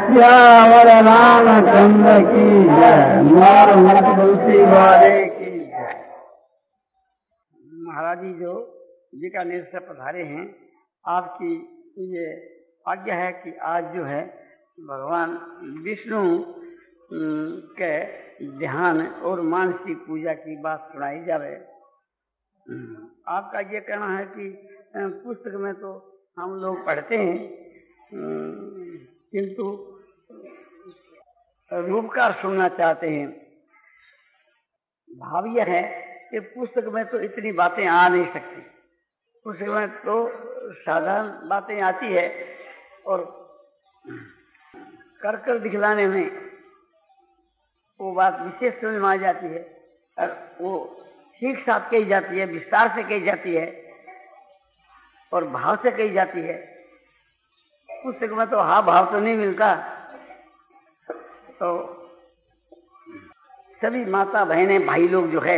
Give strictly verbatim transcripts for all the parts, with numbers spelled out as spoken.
श्यावर रामचंद्र की जय, मोर मुख तुलसी वाले की जय। महाराज जी जो जी का निर्णय पधारे हैं, आपकी ये आज्ञा है कि आज जो है भगवान विष्णु के ध्यान और मानसिक पूजा की बात सुनाई जावे। आपका ये कहना है कि पुस्तक में तो हम लोग पढ़ते हैं, किंतु रूपकार सुनना चाहते हैं। भाव यह है कि पुस्तक में तो इतनी बातें आ नहीं सकती, पुस्तक में तो साधारण बातें आती है और कर कर दिखलाने में वो बात विशेष समझ में आ जाती है और वो ठीक साथ कही जाती है, विस्तार से कही जाती है और भाव से कही जाती है। पुस्तक में तो हाँ भाव तो नहीं मिलता। तो सभी माता बहनें भाई लोग जो है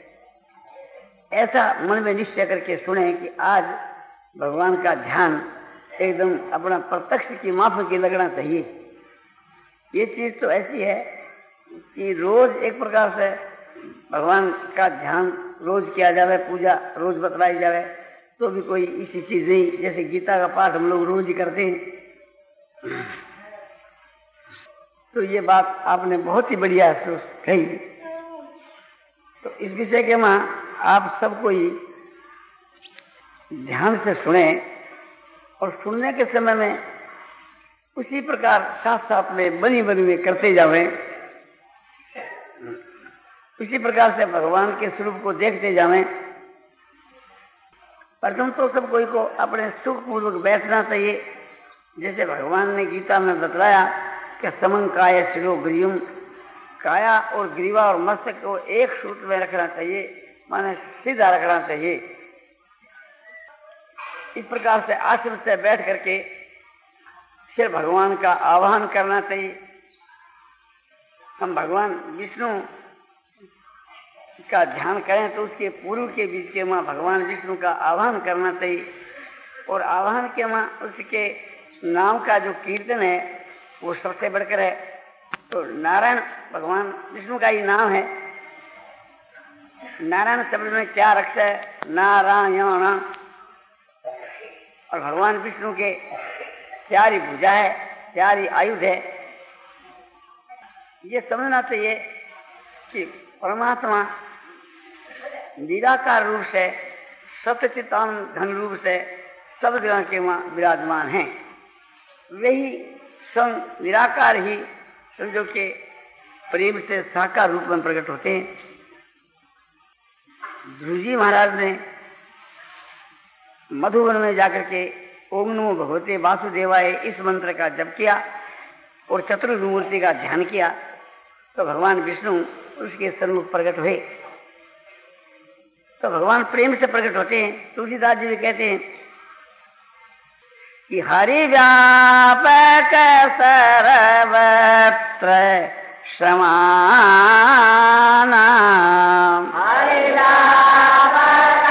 ऐसा मन में निश्चय करके सुने कि आज भगवान का ध्यान एकदम अपना प्रत्यक्ष की माफक की लगना चाहिए। ये चीज तो ऐसी है कि रोज एक प्रकार से भगवान का ध्यान रोज किया जावे, पूजा रोज बतलाई जावे, तो भी कोई इसी चीज नहीं। जैसे गीता का पाठ हम लोग रोज ही करते हैं। तो ये बात आपने बहुत ही बढ़िया कही। तो इस विषय के मां आप सबको ही ध्यान से सुने और सुनने के समय में उसी प्रकार साथ साथ में बनी बनी में करते जावे, उसी प्रकार से भगवान के स्वरूप को देखते जावे। प्रथम तो सब कोई को अपने सुख पूर्वक बैठना चाहिए। जैसे भगवान ने गीता में बतलाया कि समं काय शिरो ग्रीवम, काया और ग्रीवा और मस्तक को एक सूत्र में रखना चाहिए, माने सीधा रखना चाहिए। इस प्रकार से आश्रम से बैठ करके फिर भगवान का आवाहन करना चाहिए। हम भगवान विष्णु का ध्यान करें तो उसके पूर्व के बीच के मां भगवान विष्णु का आवाहन करना चाहिए और आवाहन के मां उसके नाम का जो कीर्तन है वो सबसे बढ़कर है। तो नारायण भगवान विष्णु का ही नाम है। नारायण शब्द में चार अक्षर है, नारायण, और भगवान विष्णु के चार ही भुजा है, चार ही आयुध है। ये समझना चाहिए कि परमात्मा निराकार रूप से सत्यचितानंद घन रूप से सब जगह के वहां विराजमान हैं। वही स्वयं निराकार ही समझो के प्रेम से साकार रूप में प्रकट होते हैं। ध्रुव जी महाराज ने मधुबन में जाकर के ओम नमो भगवते वासुदेवाय इस मंत्र का जप किया और चतुर्मूर्ति का ध्यान किया तो भगवान विष्णु उसके सन्मुख प्रकट हुए। तो भगवान प्रेम से प्रकट होते हैं। तुलसीदास जी भी कहते हैं कि हरि व्यापक सर्वत्र समान, हरि व्यापक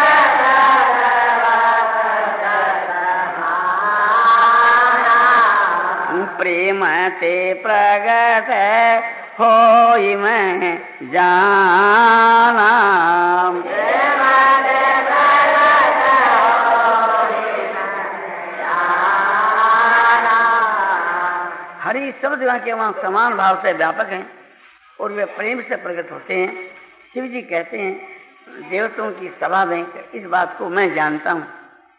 प्रेम ते प्रगट होई मैं जाना, हरि सब जगह के वहां समान भाव से व्यापक हैं और वे प्रेम से प्रकट होते हैं। शिव जी कहते हैं देवताओं की सभा में इस बात को मैं जानता हूं।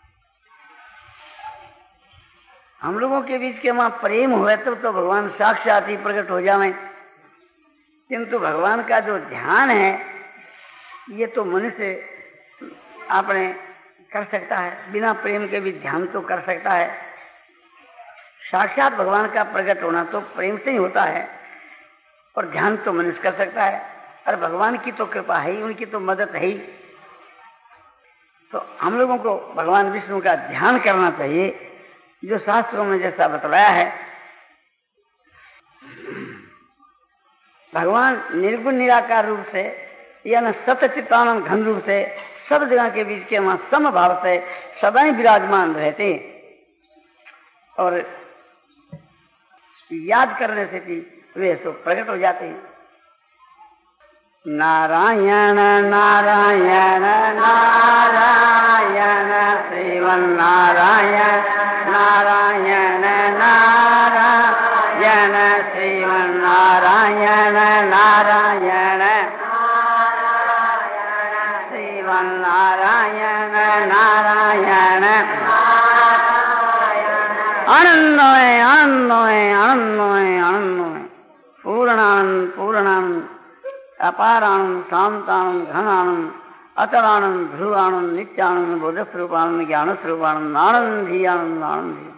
हम लोगों के बीच के वहां प्रेम हुए तब तो भगवान साक्षात ही प्रकट हो जावे, किंतु भगवान का जो ध्यान है ये तो मनुष्य आपने कर सकता है, बिना प्रेम के भी ध्यान तो कर सकता है। साक्षात भगवान का प्रकट होना तो प्रेम से ही होता है और ध्यान तो मनुष्य कर सकता है और भगवान की तो कृपा है ही, उनकी तो मदद है ही। तो हम लोगों को भगवान विष्णु का ध्यान करना चाहिए जो शास्त्रों में जैसा बतलाया है। भगवान निर्गुण निराकार रूप से यानी सतचितानंद घन रूप से सब जगह के बीच के वहां समभाव से सदा ही विराजमान रहते हैं। और याद करने से भी वे सब प्रकट हो जाते हैं। नारायण नारायण नारायण श्रीमन नारायण नारायण नारायण श्रीमन नारायण नारायण श्रीमन नारायण नारायण आनंदमय आनंदमय आनंदमय आनंदमय पूर्णानंद पूर्णानंद अपारानंद शांतानंद घनानंद अतलानंद ध्रुवानंद नित्यानंद बोधस्वरूपानंद ज्ञान स्वरूपानंद आनंद ही आनंद आनंद ही।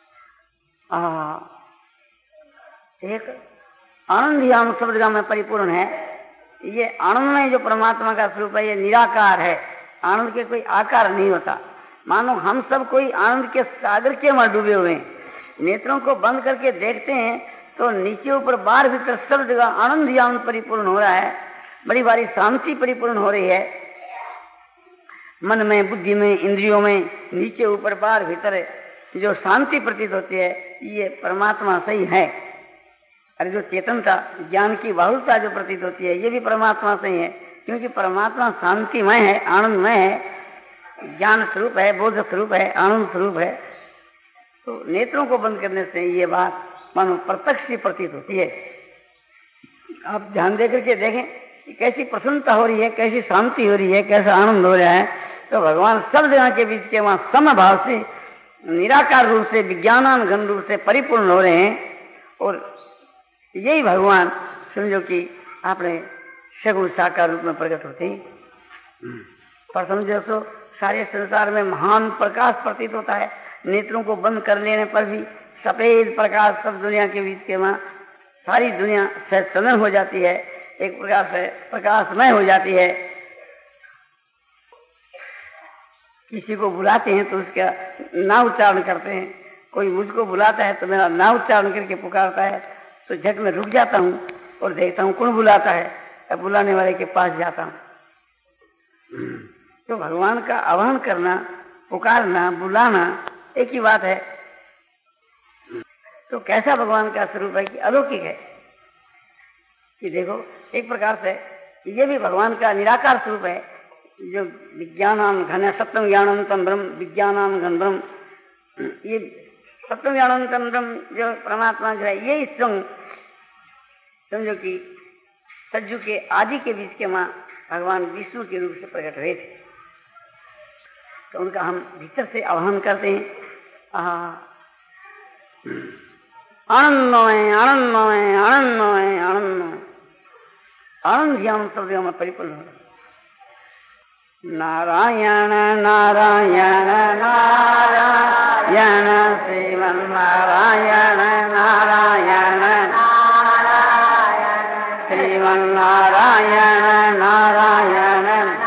एक आनंद ही आनंद शब्द का में परिपूर्ण है। ये आनंद में जो परमात्मा का स्वरूप है ये निराकार है। आनंद के कोई आकार नहीं होता। मानो हम सब कोई आनंद के सागर के में डूबे हुए हैं। नेत्रों को बंद करके देखते हैं तो नीचे ऊपर बाहर भीतर सब जगह आनंद ही आनंद परिपूर्ण हो रहा है। बड़ी बारी शांति परिपूर्ण हो रही है। मन में, बुद्धि में, इंद्रियों में, नीचे ऊपर बाहर भीतर जो शांति प्रतीत होती है ये परमात्मा सही है। अरे जो चेतनता, ज्ञान की बाहुलता जो प्रतीत होती है ये भी परमात्मा सही है, क्योंकि परमात्मा शांतिमय है, आनंदमय है, ज्ञान स्वरूप है, बोध स्वरूप है, आनंद स्वरूप है। तो नेत्रों को बंद करने से ये बात मानो प्रत्यक्ष की प्रतीत होती है। आप ध्यान देकर के देखें कि कैसी प्रसन्नता हो रही है, कैसी शांति हो रही है, कैसा आनंद हो रहा है। तो भगवान सब जगह के बीच के वहां समभाव से निराकार रूप से विज्ञानान घन रूप से परिपूर्ण हो रहे हैं। और यही भगवान समझो कि अपने सगुण साकार रूप में प्रकट होते हैं। पर समझो तो सारे संसार में महान प्रकाश प्रतीत होता है। नेत्रों को बंद कर लेने पर भी सफेद प्रकाश सब दुनिया के बीच के वहां सारी दुनिया से तनन हो जाती है, एक प्रकार से प्रकाशमय हो जाती है। किसी को बुलाते हैं तो उसका नाम उच्चारण करते हैं। कोई मुझको बुलाता है तो मेरा नाम उच्चारण करके पुकारता है तो झट में रुक जाता हूँ और देखता हूँ कौन बुलाता है, अब बुलाने वाले के पास जाता हूँ। तो भगवान का आह्वान करना, पुकारना, बुलाना एक ही बात है। तो कैसा भगवान का स्वरूप है कि अलौकिक है कि देखो एक प्रकार से ये भी भगवान का निराकार स्वरूप है। जो विज्ञानान घन सत्यम ज्ञानंतम ब्रह्म, विज्ञानान घन ब्रह्म, ये सत्यम ज्ञानंतम ब्रह्म जो परमात्मा जो है ये स्वयं समझो कि सज्जु के आदि के बीच के मां भगवान विष्णु के रूप से प्रकट हुए थे। तो उनका हम भीतर से आह्वान करते हैं। आनंदमय आनंदमय आनंदमय आनंदमय आनंद ज्ञान शब्दों में परिपूर्ण हो। नारायण नारायण नारायण श्रीमन नारायण नारायण श्रीमन नारायण नारायण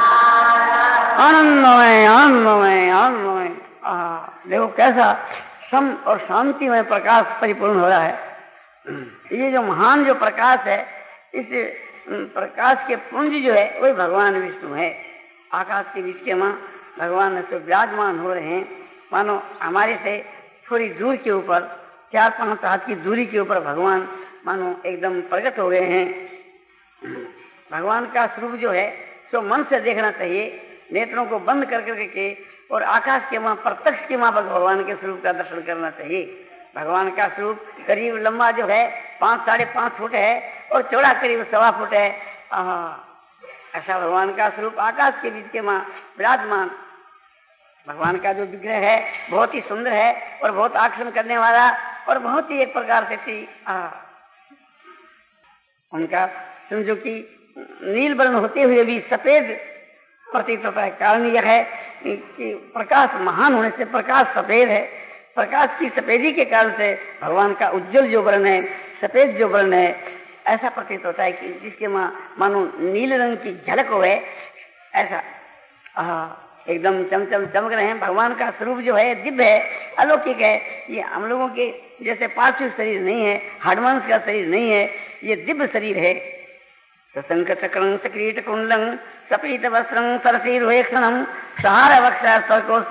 आनंदमय आनंदमय आनंदमय। देखो कैसा सम और शांति में प्रकाश परिपूर्ण हो रहा है। ये जो महान जो प्रकाश है, इस प्रकाश के पुंज जो है वही भगवान विष्णु है। आकाश के बीच के मां भगवान से विराजमान हो रहे हैं। मानो हमारे से थोड़ी दूर के ऊपर, चार पांच हाथ की दूरी के ऊपर भगवान मानो एकदम प्रकट हो गए हैं। भगवान का स्वरूप जो है सो मन से देखना चाहिए, नेत्रों को बंद कर करके और आकाश के वहां प्रत्यक्ष के वहां भगवान के स्वरूप का दर्शन करना चाहिए। भगवान का स्वरूप करीब लंबा जो है पांच साढ़े पांच फुट है और चौड़ा करीब सवा फुट है। ऐसा भगवान का स्वरूप आकाश के बीच के वहां विराजमान। भगवान का जो विग्रह है बहुत ही सुंदर है और बहुत आकर्षण करने वाला और बहुत ही एक प्रकार से थी। उनका समझो कि नील वर्ण होते हुए भी सफेद प्रतीत होता है। कारण यह है कि प्रकाश महान होने से प्रकाश सफेद है। प्रकाश की सफेदी के कारण से भगवान का उज्जवल जो वर्ण है, सफेद जो वर्ण है, ऐसा प्रतीत होता है कि जिसके मां मानो नील रंग की झलक हो है। ऐसा एकदम चमचम चमक रहे हैं। भगवान का स्वरूप जो है दिव्य है, अलौकिक है। ये हम लोगों के जैसे पार्थिव शरीर नहीं है, हाडमांस का शरीर नहीं है, ये दिव्य शरीर है। शंख चक्रं सकीट कुंडलं सपीत वस्त्रं सरसीरुहेक्षणं सहार वक्षा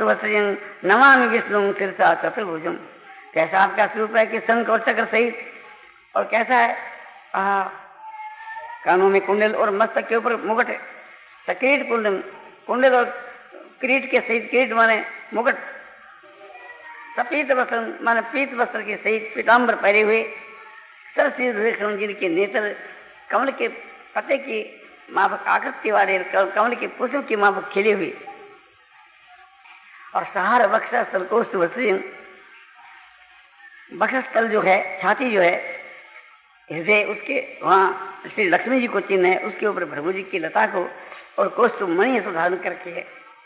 सर्कोस्तुवस्त्रं नमामि विष्णुं शिरसा चतुर्भुजं। कैसा आपका स्वरूप है कि शंख और चक्र सहित और कैसा है, आ, कानों में कुंडल और मस्तक के ऊपर मुकुट है। सकीट कुंडल, कुंडल और किरीट के सहित, किरीट माने मुकुट, सपीत वस्त्र माने पीत वस्त्र के सहित पीताम्बर पहरे हुए, सरसी जिनके नेत्र कमल के पत्ते की माफक आकृति वाले, कमल के पुष्प की माफक खिले हुए, और सहार वक्षा स्थलकोष्ठ वस्त्र, वक्षस्थल जो है, छाती जो है, हृदय, उसके वहां श्री लक्ष्मी जी को चिन्ह है, उसके ऊपर प्रभु जी की लता को और कोष्ठ मणि धारण करके है।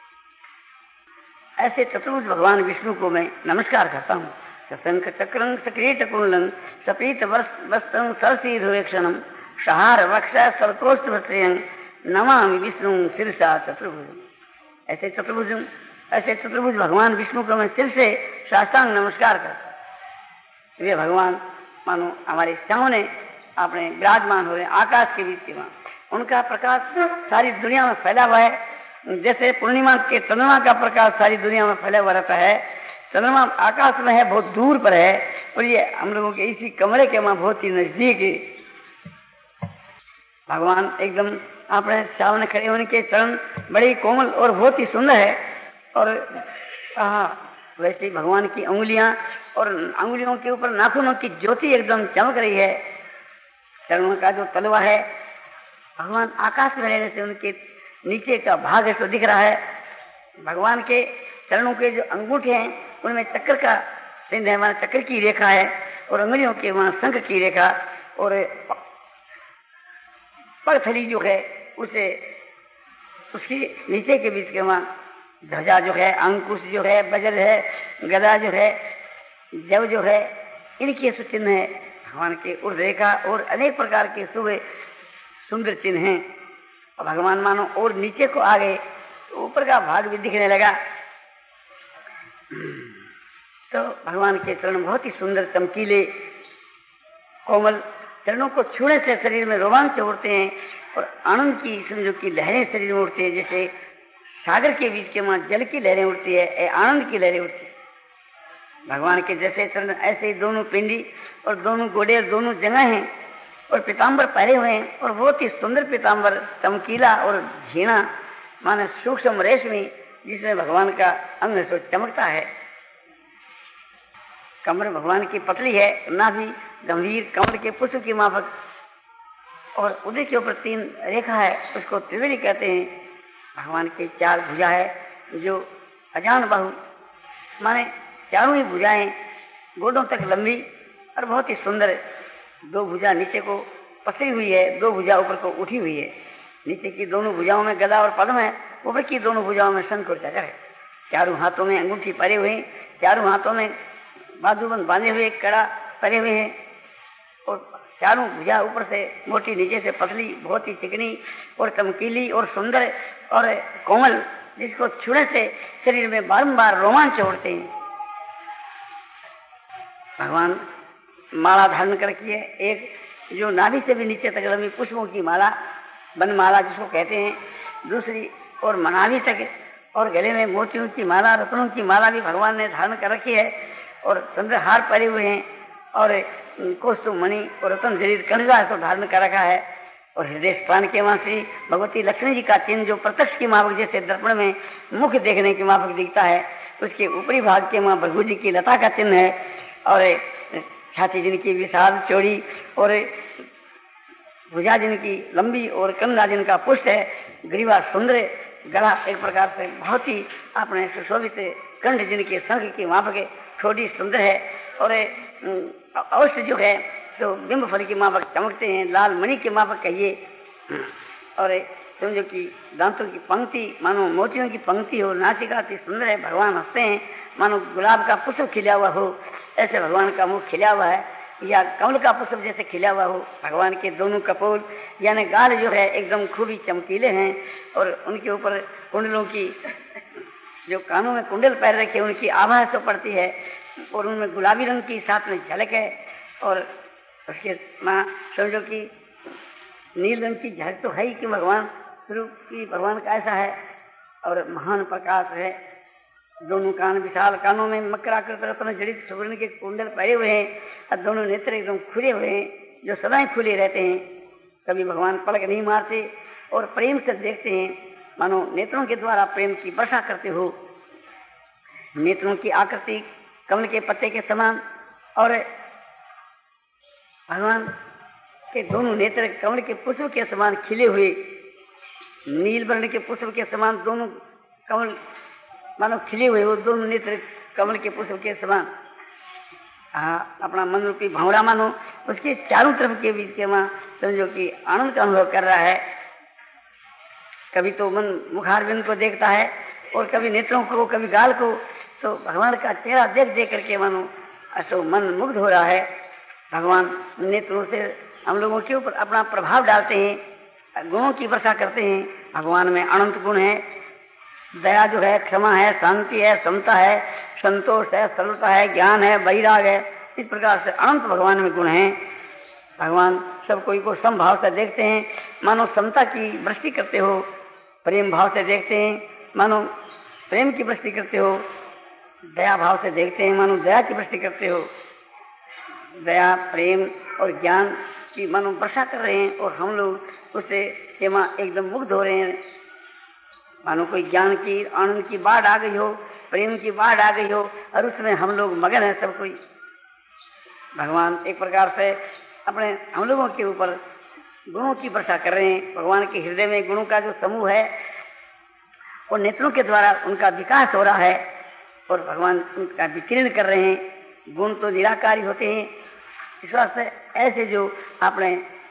ऐसे चतुर्भुज भगवान विष्णु को मैं नमस्कार करता हूँ। सशंख चक्रं सक्रीट कुंडलं सपीत वस्त्रं सरसी धुरेक्षणं सहार वक्षा सरकोष्ठ वस्त्रं नमामि विष्णु शिरसा चतुर्भुज। ऐसे चतुर्भुज ऐसे चतुर्भुज भगवान विष्णु को मैं सिर से साष्टांग नमस्कार करता हूँ। वे भगवान मानो हमारे सामने अपने विराजमान हो रहे, आकाश के बीच में उनका प्रकाश सारी दुनिया में फैला हुआ है। जैसे पूर्णिमा के चंद्रमा का प्रकाश सारी दुनिया में फैला हुआ रहता है। चंद्रमा आकाश में है, बहुत दूर पर है, और ये हम लोगों के इसी कमरे के वहां बहुत ही नजदीक है। भगवान एकदम अपने सामने खड़े, उनके चरण बड़े कोमल और बहुत ही सुंदर है। और वैसे भगवान की उंगलियां और उंगलियों के ऊपर नाखूनों की ज्योति एकदम चमक रही है। चरणों का जो तलवा है, भगवान आकाश में रहने से उनके नीचे का भाग ऐसा दिख रहा है। भगवान के चरणों के जो अंगूठे हैं उनमें चक्र का चिन्ह है, वहां चक्र की रेखा है, और अंगुलियों के वहां शंख की रेखा, और पगथली जो है उसे उसकी नीचे के बीच के वहां ध्वजा जो है, अंकुश जो है, वज्र है, गदा जो है, जव जो है, इनके चिन्ह है भगवान के उर्ध रेखा, और अनेक प्रकार के शुभ सुंदर चिन्ह हैं। और भगवान मानो और नीचे को आ गए तो ऊपर का भाग भी दिखने लगा। तो भगवान के चरण बहुत ही सुंदर, चमकीले, कोमल, चरणों को छूने से शरीर में रोमांच उठते हैं, और आनंद की समझो की लहरें शरीर में उठती है। जैसे सागर के बीच के वहां जल की लहरें उठती है, आनंद की लहरें उठती है। भगवान के जैसे चरण ऐसे ही दोनों पिंडी और दोनों गोड़े और दोनों जगह हैं, और पीताम्बर पहरे हुए हैं, और बहुत ही सुंदर पीताम्बर, चमकीला और झीना माने सूक्ष्म रेशमी, जिसमें भगवान का अंग सो चमकता है। कमर भगवान की पतली है, नाभि गंभीर कमल के पुष्प की माफक, और उदय के ऊपर तीन रेखा है, उसको त्रिवेणी कहते हैं। भगवान के चार भुजा है, जो अजान बाहु माने चारों ही भुजाएं गोडों तक लंबी और बहुत ही सुंदर। दो भुजा नीचे को पसरी हुई है, दो भुजा ऊपर को उठी हुई है। नीचे की दोनों भुजाओं में गदा और पद्म है, ऊपर की दोनों भुजाओं में शंख और चक्र है। चारों हाथों में अंगूठी परे हुए, चारों हाथों में बाजूबंद बांधे हुए कड़ा परे हुए हैं, और चारों भुजा ऊपर से मोटी, नीचे से पतली, बहुत ही चिकनी और चमकीली और सुंदर और कोमल, जिसको छूने से शरीर में बारंबार रोमांच उठते हैं। भगवान माला धारण करके है, एक जो नाभि से भी नीचे तक लंबी पुष्पों की माला, बनमाला जिसको कहते हैं, दूसरी और मनाभि तक, और गले में मोतियों की माला, रत्नों की माला भी भगवान ने धारण कर रखी है, और चंद्रहार पहने हुए हैं, और कौस्तुभ मणि और रत्न जरीर कणगा को धारण कर रखा है। और हृदय स्थान के वहां श्री भगवती लक्ष्मी जी का चिन्ह, जो प्रत्यक्ष की माफक जैसे दर्पण में मुख देखने की माफक दिखता है, उसके ऊपरी भाग के वहां प्रभु जी की लता का चिन्ह है, और छाती जिनकी विशाल चौड़ी, और भुजा जिनकी लंबी, और कंधा जिनका पुष्ट है, ग्रीवा सुंदर, गला एक प्रकार से बहुत ही अपने सुशोभित, कंठ जिनके शंख की माफक छोटी सुंदर है, और अवश्य जो है तो बिंब फल की माफक चमकते हैं, लाल मणि के माफक कहिए, और समझो कि दांतों की पंक्ति मानो मोतियों की पंक्ति हो, नासिका अति सुंदर है, भगवान हंसते हैं मानो गुलाब का पुष्प खिला हुआ हो, ऐसे भगवान का मुख खिला हुआ है, या कमल का पुष्प जैसे खिला हुआ हो। भगवान के दोनों कपोल यानी गाल जो है एकदम खूब ही चमकीले हैं, और उनके ऊपर कुंडलों की, जो कानों में कुंडल पैर रखे, उनकी आभा तो पड़ती है, और उनमें गुलाबी रंग की साथ में झलक है, और उसके माँ समझो कि नील रंग की झलक तो है ही कि भगवान स्वरूप की, भगवान का ऐसा है, और महान प्रकाश है, दोनों कान विशाल, कानों में मकराकृत रत्न जड़ित सुवर्ण के कुंडल पहरे हुए हैं और दोनों नेत्र एकदम खुले हुए हैं जो सदाएं खुले रहते हैं। कभी भगवान पलक नहीं मारते और प्रेम से देखते हैं, मानो नेत्रों के द्वारा प्रेम की वर्षा करते हो। नेत्रों की आकृति कमल के पत्ते के समान और भगवान के दोनों नेत्र कमल के पुष्प के समान खिले हुए, नील वर्ण के पुष्प के समान दोनों कमल मानो खिले हुए वो दोनों नेत्र कमल के पुष्प के समान। हाँ, अपना मन रूपी भंवरा मानो उसके चारों तरफ के बीच के वहां समझो कि आनंद का अनुभव कर रहा है। कभी तो मन मुखारविंद को देखता है और कभी नेत्रों को, कभी गाल को, तो भगवान का चेहरा देख देख करके मानो ऐसा मन मुग्ध हो रहा है। भगवान नेत्रों से हम लोगों के ऊपर अपना प्रभाव डालते हैं, गुणों की वर्षा करते हैं। भगवान में अनंत गुण है, दया जो है, क्षमा है, शांति है, समता है, संतोष है, सरलता है, ज्ञान है, वैराग है। इस प्रकार से अनंत भगवान में गुण हैं। भगवान सब कोई को समभाव से देखते हैं, मानो समता की वृष्टि करते हो। प्रेम भाव से देखते हैं, मानो प्रेम की वृष्टि करते हो। दया भाव से देखते हैं, मानो दया की वृष्टि करते हो। दया, प्रेम और ज्ञान की मानो वर्षा कर रहे हैं और हम लोग उससे एकदम मुग्ध हो रहे हैं। मानो कोई ज्ञान की, आनंद की बाढ़ आ गई हो, प्रेम की बाढ़ आ गई हो और उसमें हम लोग मगन हैं सब कोई। भगवान एक प्रकार से अपने हम लोगों के ऊपर गुणों की वर्षा कर रहे हैं। भगवान के हृदय में गुणों का जो समूह है और नेत्रों के द्वारा उनका विकास हो रहा है और भगवान उनका विकीर्ण कर रहे हैं। गुण तो निराकारी होते हैं, इस वास्ते ऐसे जो अपने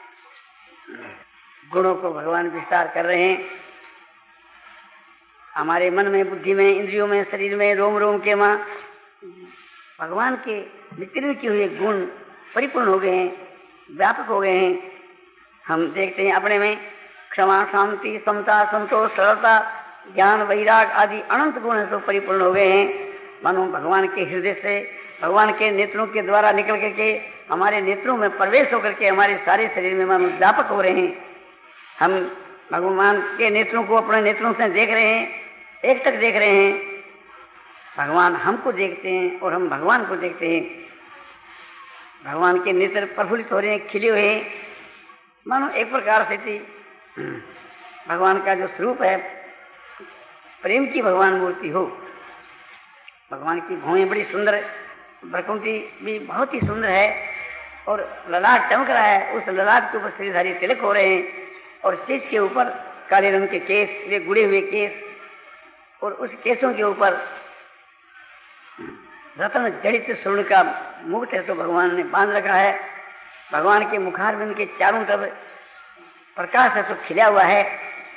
गुणों को भगवान विस्तार कर रहे हैं। हमारे मन में, बुद्धि में, इंद्रियों में, शरीर में, रोम रोम के मां भगवान के विकीर्ण किए हुए गुण परिपूर्ण हो गए हैं, व्यापक हो गए हैं। हम देखते हैं अपने में क्षमा, शांति, समता, संतोष, सरलता, ज्ञान, वैराग आदि अनंत गुण है तो परिपूर्ण हो गए हैं। मानो भगवान के हृदय से, भगवान के नेत्रों के द्वारा निकल करके हमारे नेत्रों में प्रवेश होकर के हमारे सारे शरीर में मानो व्यापक हो रहे हैं। हम भगवान के नेत्रों को अपने नेत्रों से देख रहे हैं, एक तक देख रहे हैं। भगवान हमको देखते हैं और हम भगवान को देखते हैं। भगवान के नेत्र प्रफुल्लित हो रहे हैं, खिले हुए हैं, मानो एक प्रकार से थी भगवान का जो स्वरूप है प्रेम की भगवान मूर्ति हो। भगवान की भौहें बड़ी सुंदर, भ्रकुटी भी बहुत ही सुंदर है और ललाट चमक रहा है। उस ललाट के ऊपर श्रीधारी तिलक हो रहे हैं और शीश के ऊपर काले रंग के केस, वे गुड़े हुए केस, और उस केसों के ऊपर रत्न जड़ित स्वर्ण का मुकुट है तो भगवान ने बांध रखा है। भगवान के मुखारविंद के चारों तरफ प्रकाश है तो खिला हुआ है,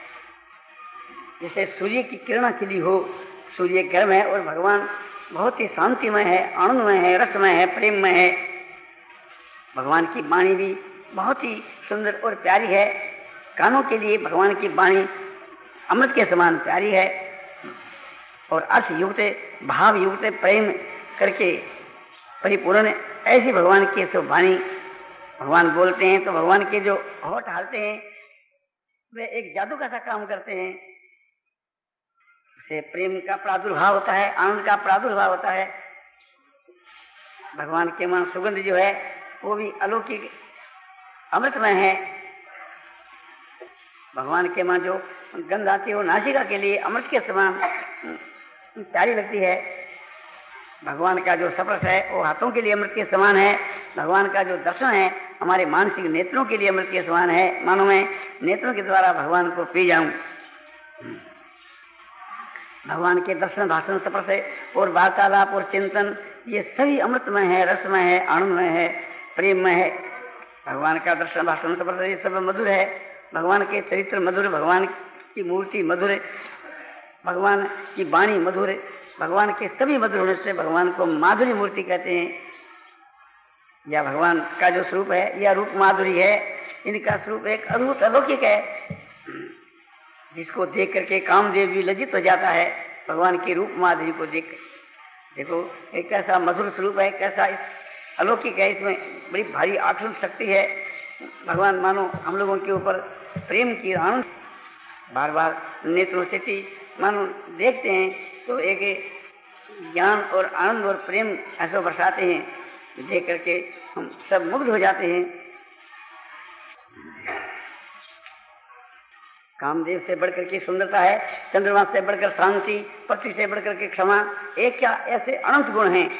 जैसे सूर्य की किरण खिली हो। सूर्य गर्म है और भगवान बहुत ही शांतिमय है, आनंदमय है, रसमय है, प्रेममय है। भगवान की वाणी भी बहुत ही सुंदर और प्यारी है। कानों के लिए भगवान की वाणी अमृत के समान प्यारी है और अर्थ युक्त, भाव युक्त, प्रेम करके परिपूर्ण ऐसी भगवान की सब वाणी भगवान बोलते हैं तो भगवान के जो होठ हालते हैं वे एक जादू का सा काम करते हैं। उससे प्रेम का प्रादुर्भाव होता है, आनंद का प्रादुर्भाव होता है। भगवान के मन सुगंध जो है वो भी अलौकिक अमृतमय है। भगवान के मां जो गंध आती है वो नासिका के लिए अमृत के समान प्यारी लगती है। भगवान का जो स्पर्श है वो हाथों के लिए अमृत के समान है। भगवान का जो दर्शन है हमारे मानसिक नेत्रों के लिए अमृत के समान है। मानो मैं नेत्रों के द्वारा भगवान को पी जाऊं। भगवान के दर्शन, भाषण, स्पर्श और वार्तालाप और चिंतन ये सभी अमृतमय है, रसमय है, आनंदमय है, प्रेममय है। भगवान का दर्शन, भाषण, स्पर्श ये सब मधुर है। भगवान के चरित्र मधुर, भगवान की मूर्ति मधुर, भगवान की वाणी मधुर, भगवान के सभी मधुर होने से भगवान को माधुरी मूर्ति कहते हैं। या भगवान का जो स्वरूप है या रूप माधुरी है, इनका स्वरूप एक अद्भुत अलौकिक है जिसको देख करके कामदेव भी लज्जित हो जाता है। भगवान की रूप माधुरी को देख देखो एक कैसा मधुर स्वरूप है, कैसा अलौकिक है, इसमें बड़ी भारी आकर्षण शक्ति है। भगवान मानो हम लोगों के ऊपर प्रेम की आनंद बार बार नेत्रों से मानो देखते हैं तो एक ज्ञान और आनंद और प्रेम ऐसा बरसाते हैं, देख करके हम सब मुग्ध हो जाते हैं। कामदेव से बढ़कर के सुंदरता है, चंद्रमा से बढ़कर शांति, पृथ्वी से बढ़कर के क्षमा, एक क्या ऐसे अनंत गुण हैं।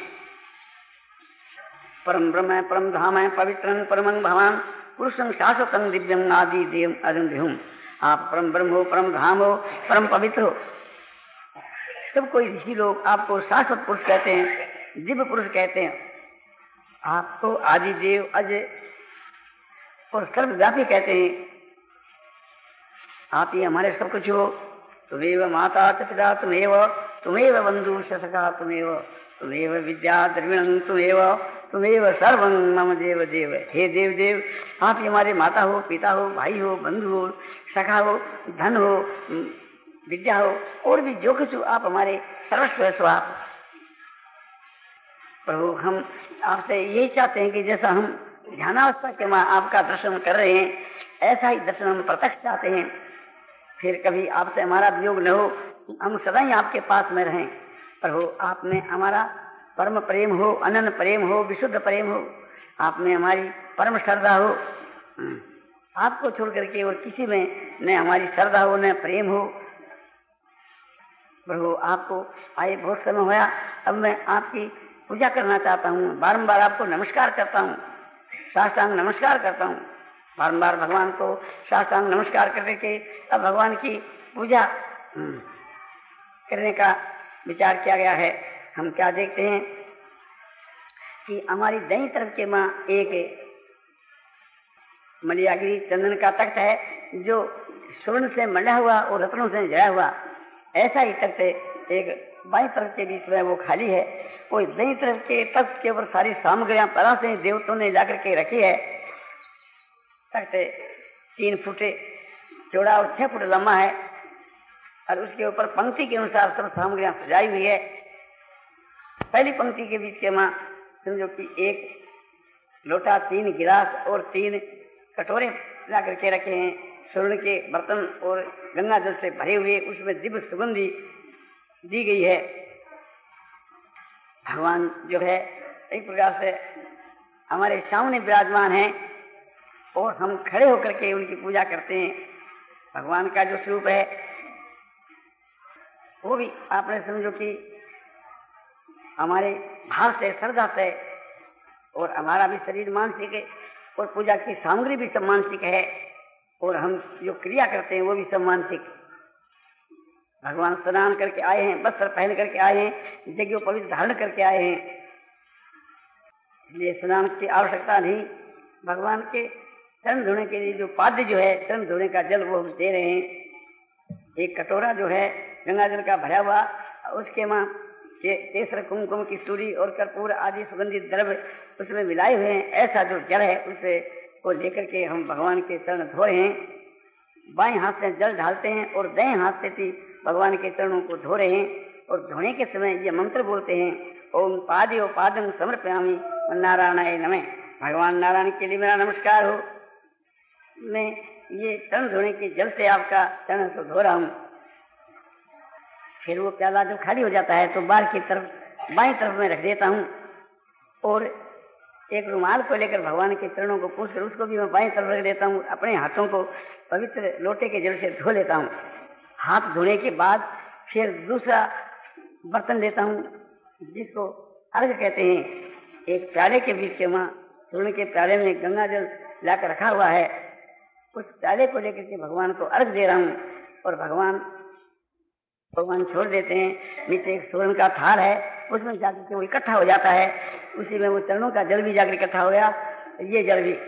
परम ब्रह्म है, परम धाम है, पवित्रं परमं भवान, पुरुषं शाश्वतं दिव्यं आदि देवं अदम्भ्यम। आप परम ब्रह्म हो, परम धाम हो, परम पवित्र हो। सब कोई ऋषि लोग आपको शाश्वत पुरुष कहते हैं, दिव्य पुरुष कहते हैं। आप तो आदि देव, अजय और सर्वव्यापी कहते हैं। आप ही हमारे सब कुछ हो। तुमेव माता च पिता, तुमेव तुमेव बंधु सखा, तुमेव तुमेव विद्या द्रविणं, तुमेव तुमेव सर्वं मम देव देव। हे देव देव, आप ही हमारे माता हो, पिता हो, भाई हो, बंधु हो, सखा हो, धन हो, विद्या हो, और भी जो कुछ हो, आप हमारे सर्वस्व स्व आप। प्रभु, हम आपसे यही चाहते हैं कि जैसा हम ध्यानावस्था के मां आपका दर्शन कर रहे हैं, ऐसा ही दर्शन हम प्रत्यक्ष चाहते हैं। फिर कभी आपसे हमारा वियोग न हो, हम सदा ही आपके पास में रहें। प्रभु, आप में हमारा परम प्रेम हो, अनन्य प्रेम हो, विशुद्ध प्रेम हो। आप में हमारी परम श्रद्धा हो। आपको छोड़ करके और किसी में न हमारी श्रद्धा हो, न प्रेम हो। प्रभु, आपको आए बहुत समय होया, अब मैं आपकी पूजा करना चाहता हूँ। बारंबार आपको नमस्कार करता हूँ, साष्टांग नमस्कार करता हूँ। बारंबार भगवान को साष्टांग नमस्कार करके अब भगवान की पूजा करने का विचार किया गया है। हम क्या देखते हैं कि हमारी दाईं तरफ के मां एक मलियागिरी चंदन का तख्त है, जो स्वर्ण से मंडा हुआ और रत्नों से जड़ा हुआ। ऐसा ही तख्त एक बाईं तरफ के बीच में वो खाली है। वो दाईं तरफ के तख्त के ऊपर सारी सामग्रियां तरह से देवताओं ने जाकर के रखी है। तख्त तीन फुट चौड़ा और छह फुट लंबा है, और उसके ऊपर पंक्ति के अनुसार सब सामग्रियां सजाई हुई है। पहली पंक्ति के बीच के मां समझो कि एक लोटा, तीन गिलास और तीन कटोरे ला करके रखे हैं, स्वर्ण के बर्तन और गंगा जल से भरे हुए, उसमें दिव्य सुगंधी दी गई है। भगवान जो है एक प्रकार से हमारे सामने विराजमान है, और हम खड़े होकर के उनकी पूजा करते हैं। भगवान का जो स्वरूप है वो भी आपने समझो कि हमारे भाव से, श्रद्धा से, और हमारा भी शरीर मानसिक है, और पूजा की सामग्री भी सब मानसिक है, और हम जो क्रिया करते हैं वो भी सब मानसिक। भगवान स्नान करके आए हैं, वस्त्र पहन करके आए हैं, जगह पवित्र धारण करके आए हैं, इसलिए स्नान की आवश्यकता नहीं। भगवान के चरण धोने के लिए जो पाद्य जो है, चरण धोने का जल, वो हम दे रहे हैं। एक कटोरा जो है गंगा जल का भरा हुआ, उसके मां केसर, कुमकुम, किस्तूरी और कर्पूर आदि सुगंधित द्रव्य उसमें मिलाए हुए हैं। ऐसा जो जल है उसे को लेकर के हम भगवान के चरण धो रहे हैं। बाएं हाथ से जल ढालते हैं और दाएं हाथ से भी भगवान के चरणों को धो रहे हैं। और धोने के समय ये मंत्र बोलते हैं, ओम पाद्यो पादं समर्पयामि नारायणाय नमः। भगवान नारायण के लिए मेरा नमस्कार हो। मैं ये चरण धोने के जल से आपका चरण को धो रहा हूँ। फिर वो प्याला जो खाली हो जाता है तो बाहर की तरफ बाईं तरफ में रख देता हूँ, और एक रुमाल को लेकर भगवान के चरणों को पूछकर उसको भी मैं बाईं तरफ रख देता हूँ। अपने हाथों को पवित्र लोटे के जल से धो लेता हूँ। हाथ धोने के बाद फिर दूसरा बर्तन लेता हूँ, जिसको अर्घ कहते हैं। एक प्याले के बीच के मां स्वर्ण के प्याले में गंगा जल लाकर रखा हुआ है, उस प्याले को लेकर के भगवान को अर्घ दे रहा हूँ। और भगवान भगवान छोड़ देते हैं। नीचे एक स्वर्ण का थाल है, उसमें जाकर के वो इकट्ठा हो जाता है, उसी में वो चरणों का जल भी जाकर इकट्ठा हो गया। ये जल भी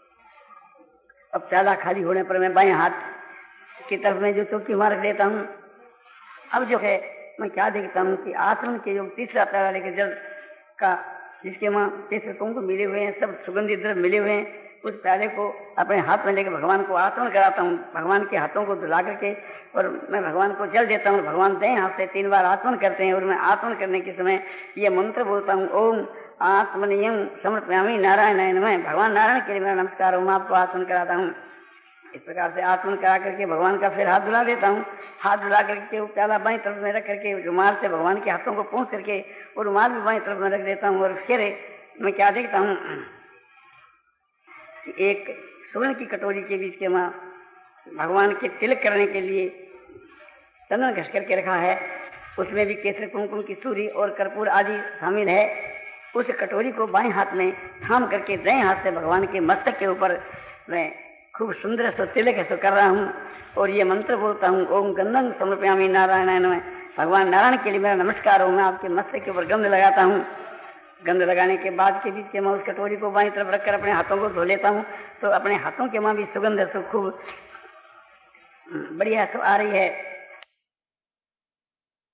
अब प्याला खाली होने पर मैं बाएं हाथ की तरफ में जो चौकी वहां रख देता हूँ। अब जो है मैं क्या देखता हूँ कि आचरण के जो तीसरा प्याला लेकर जल का, जिसके वहां केसर कुमकुम मिले हुए हैं, सब सुगंधित द्रव्य मिले हुए हैं, उस प्याले को अपने हाथ में लेकर भगवान को आचमन कराता हूँ। भगवान के हाथों को धुला करके और मैं भगवान को जल देता हूँ। भगवान दाएं हाथ से तीन बार आचमन करते हैं, और मैं आचमन करने के समय ये मंत्र बोलता हूँ, ओम आत्मनियम समर्पयामि नारायणाय नमः। भगवान नारायण के लिए मेरा नमस्कार हो, मैं आपको आचमन कराता हूँ। इस प्रकार से आत्मन करा करके भगवान का फिर हाथ धुला देता हूँ। हाथ धुला करके वो प्याला बाईं तरफ में रख करके रुमाल से भगवान के हाथों को पहुँच करके वो रुमाल भी बाईं तरफ में रख देता हूँ। और फिर मैं क्या देखता हूँ, एक स्वर्ण की कटोरी के बीच के माँ भगवान के तिलक करने के लिए चंदन घस करके रखा है। उसमें भी केसर कुमकुम की सूरी और कर्पूर आदि शामिल है। उस कटोरी को बाएं हाथ में थाम करके दाएं हाथ से भगवान के मस्तक के ऊपर मैं खूब सुंदर सो तिलक ऐसा कर रहा हूँ और ये मंत्र बोलता हूँ, ओम गंधं समर्पयामि नारायणाय नमः। भगवान नारायण के लिए मेरा नमस्कार हो। मैं आपके मस्तक के ऊपर गंध लगाता हूँ। गंध लगाने के बाद के बीच के मैं उस कटोरी को बाईं तरफ रखकर अपने हाथों को धो लेता हूँ। तो अपने हाथों के माँ भी सुगंध सो खूब बढ़िया सो आ रही है।